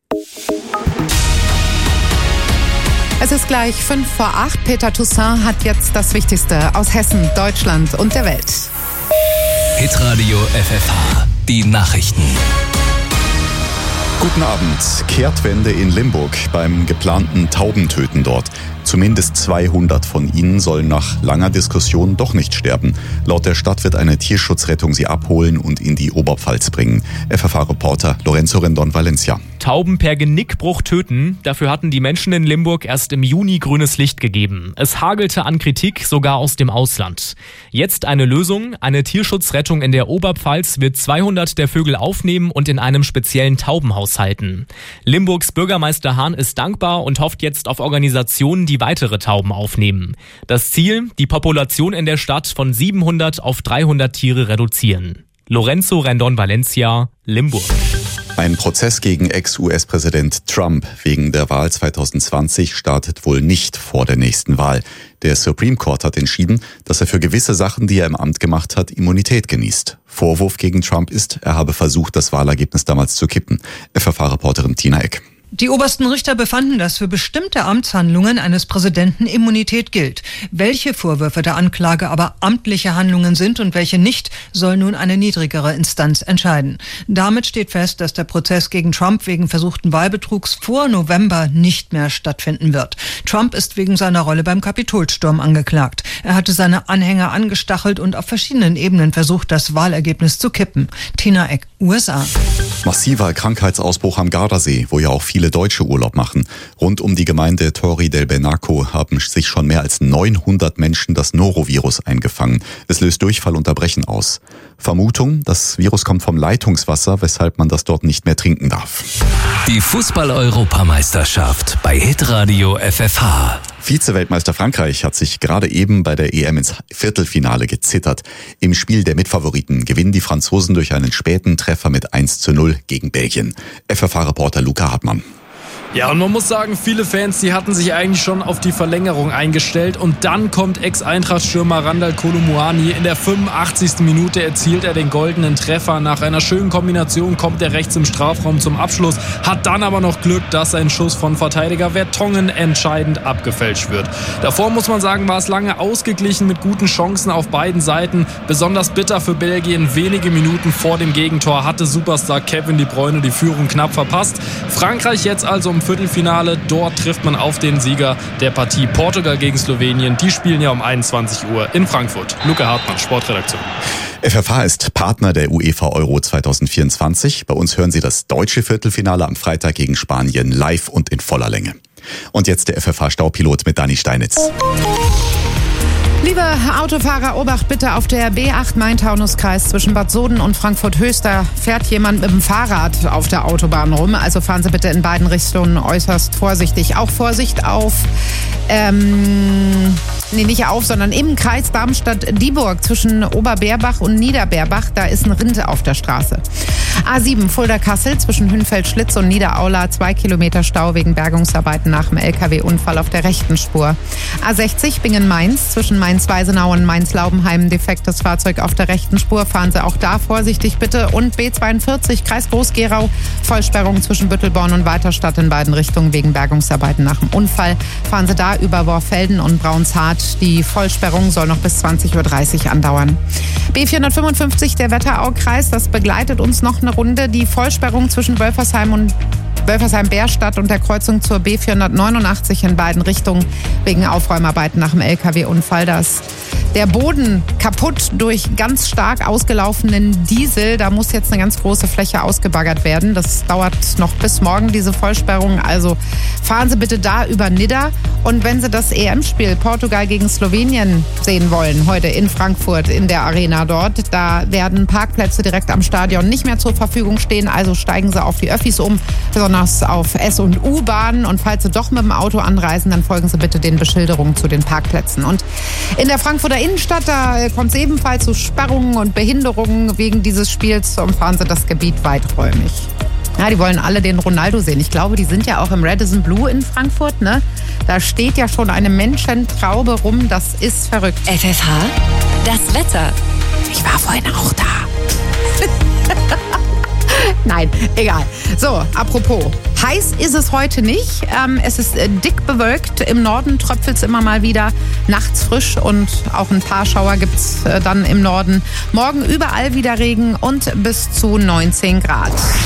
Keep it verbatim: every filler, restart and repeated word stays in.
Es ist gleich fünf vor acht. Peter Toussaint hat jetzt das Wichtigste aus Hessen, Deutschland und der Welt. Hitradio F F H, die Nachrichten. Guten Abend. Kehrtwende in Limburg beim geplanten Taubentöten dort. Zumindest zweihundert von ihnen sollen nach langer Diskussion doch nicht sterben. Laut der Stadt wird eine Tierschutzrettung sie abholen und in die Oberpfalz bringen. F F H-Reporter Lorenzo Rendon Valencia. Tauben per Genickbruch töten, dafür hatten die Menschen in Limburg erst im Juni grünes Licht gegeben. Es hagelte an Kritik, sogar aus dem Ausland. Jetzt eine Lösung, eine Tierschutzrettung in der Oberpfalz wird zweihundert der Vögel aufnehmen und in einem speziellen Taubenhaus halten. Limburgs Bürgermeister Hahn ist dankbar und hofft jetzt auf Organisationen, die weitere Tauben aufnehmen. Das Ziel, die Population in der Stadt von siebenhundert auf dreihundert Tiere reduzieren. Lorenzo Rendon Valencia, Limburg. Ein Prozess gegen Ex-U S-Präsident Trump wegen der Wahl zwanzig zwanzig startet wohl nicht vor der nächsten Wahl. Der Supreme Court hat entschieden, dass er für gewisse Sachen, die er im Amt gemacht hat, Immunität genießt. Vorwurf gegen Trump ist, er habe versucht, das Wahlergebnis damals zu kippen. F F H-Reporterin Tina Eck. Die obersten Richter befanden, dass für bestimmte Amtshandlungen eines Präsidenten Immunität gilt. Welche Vorwürfe der Anklage aber amtliche Handlungen sind und welche nicht, soll nun eine niedrigere Instanz entscheiden. Damit steht fest, dass der Prozess gegen Trump wegen versuchten Wahlbetrugs vor November nicht mehr stattfinden wird. Trump ist wegen seiner Rolle beim Kapitolsturm angeklagt. Er hatte seine Anhänger angestachelt und auf verschiedenen Ebenen versucht, das Wahlergebnis zu kippen. Tina Eck, U S A. Massiver Krankheitsausbruch am Gardasee, wo ja auch viele Deutsche Urlaub machen. Rund um die Gemeinde Torri del Benaco haben sich schon mehr als neunhundert Menschen das Norovirus eingefangen. Es löst Durchfall und Erbrechen aus. Vermutung, das Virus kommt vom Leitungswasser, weshalb man das dort nicht mehr trinken darf. Die Fußball-Europameisterschaft bei Hitradio F F H. Vize-Weltmeister Frankreich hat sich gerade eben bei der E M ins Viertelfinale gezittert. Im Spiel der Mitfavoriten gewinnen die Franzosen durch einen späten Treffer mit eins zu null gegen Belgien. F F H-Reporter Luca Hartmann. Ja, und man muss sagen, viele Fans, die hatten sich eigentlich schon auf die Verlängerung eingestellt. Und dann kommt Ex-Eintracht-Stürmer Randal Kolo Muani. In der fünfundachtzigsten Minute erzielt er den goldenen Treffer. Nach einer schönen Kombination kommt er rechts im Strafraum zum Abschluss. Hat dann aber noch Glück, dass ein Schuss von Verteidiger Vertongen entscheidend abgefälscht wird. Davor muss man sagen, war es lange ausgeglichen mit guten Chancen auf beiden Seiten. Besonders bitter für Belgien. Wenige Minuten vor dem Gegentor hatte Superstar Kevin De Bruyne die Führung knapp verpasst. Frankreich jetzt also im Viertelfinale. Dort trifft man auf den Sieger der Partie Portugal gegen Slowenien. Die spielen ja um einundzwanzig Uhr in Frankfurt. Luca Hartmann, Sportredaktion. F F H ist Partner der UEFA Euro zwanzig vierundzwanzig. Bei uns hören Sie das deutsche Viertelfinale am Freitag gegen Spanien live und in voller Länge. Und jetzt der F F H-Staupilot mit Dani Steinitz. Liebe Autofahrer, Obacht bitte auf der B acht Main-Taunus-Kreis zwischen Bad Soden und Frankfurt-Höchst. Da fährt jemand mit dem Fahrrad auf der Autobahn rum. Also fahren Sie bitte in beiden Richtungen äußerst vorsichtig. Auch Vorsicht auf, ähm, nee, nicht auf, sondern im Kreis Darmstadt-Dieburg zwischen Oberbeerbach und Niederbeerbach. Da ist ein Rind auf der Straße. A sieben Fulda-Kassel zwischen Hünfeld-Schlitz und Niederaula. Zwei Kilometer Stau wegen Bergungsarbeiten nach dem L K W-Unfall auf der rechten Spur. A sechzig Bingen-Mainz zwischen Mainz-Weisenau und Mainz-Laubenheim. Defektes Fahrzeug auf der rechten Spur. Fahren Sie auch da vorsichtig bitte. Und B zweiundvierzig Kreis Groß-Gerau. Vollsperrung zwischen Büttelborn und Weiterstadt in beiden Richtungen wegen Bergungsarbeiten nach dem Unfall. Fahren Sie da über Worfelden und Braunshardt. Die Vollsperrung soll noch bis zwanzig Uhr dreißig andauern. B vierhundertfünfundfünfzig der Wetteraukreis. Das begleitet uns noch eine Runde. Die Vollsperrung zwischen Wölfersheim und Wölfersheim-Bärstadt und der Kreuzung zur B vierhundertneunundachtzig in beiden Richtungen wegen Aufräumarbeiten nach dem L K W-Unfall. Da ist der Boden kaputt durch ganz stark ausgelaufenen Diesel. Da muss jetzt eine ganz große Fläche ausgebaggert werden. Das dauert noch bis morgen, diese Vollsperrung. Also fahren Sie bitte da über Nidda. Und wenn Sie das E M-Spiel Portugal gegen Slowenien sehen wollen, heute in Frankfurt in der Arena dort, da werden Parkplätze direkt am Stadion nicht mehr zur Verfügung stehen. Also steigen Sie auf die Öffis um, besonders auf S- und U-Bahnen. Und falls Sie doch mit dem Auto anreisen, dann folgen Sie bitte den Beschilderungen zu den Parkplätzen. Und in der Frankfurter Innenstadt, da kommt es ebenfalls zu Sperrungen und Behinderungen wegen dieses Spiels. Umfahren Sie das Gebiet weiträumig. Ja, die wollen alle den Ronaldo sehen. Ich glaube, die sind ja auch im Radisson Blu in Frankfurt, ne? Da steht ja schon eine Menschentraube rum. Das ist verrückt. F F H, das Wetter. Ich war vorhin auch da. Nein, egal. So, apropos. Heiß ist es heute nicht. Ähm, es ist äh, dick bewölkt. Im Norden tröpfelt es immer mal wieder. Nachts frisch und auch ein paar Schauer gibt es äh, dann im Norden. Morgen überall wieder Regen und bis zu neunzehn Grad.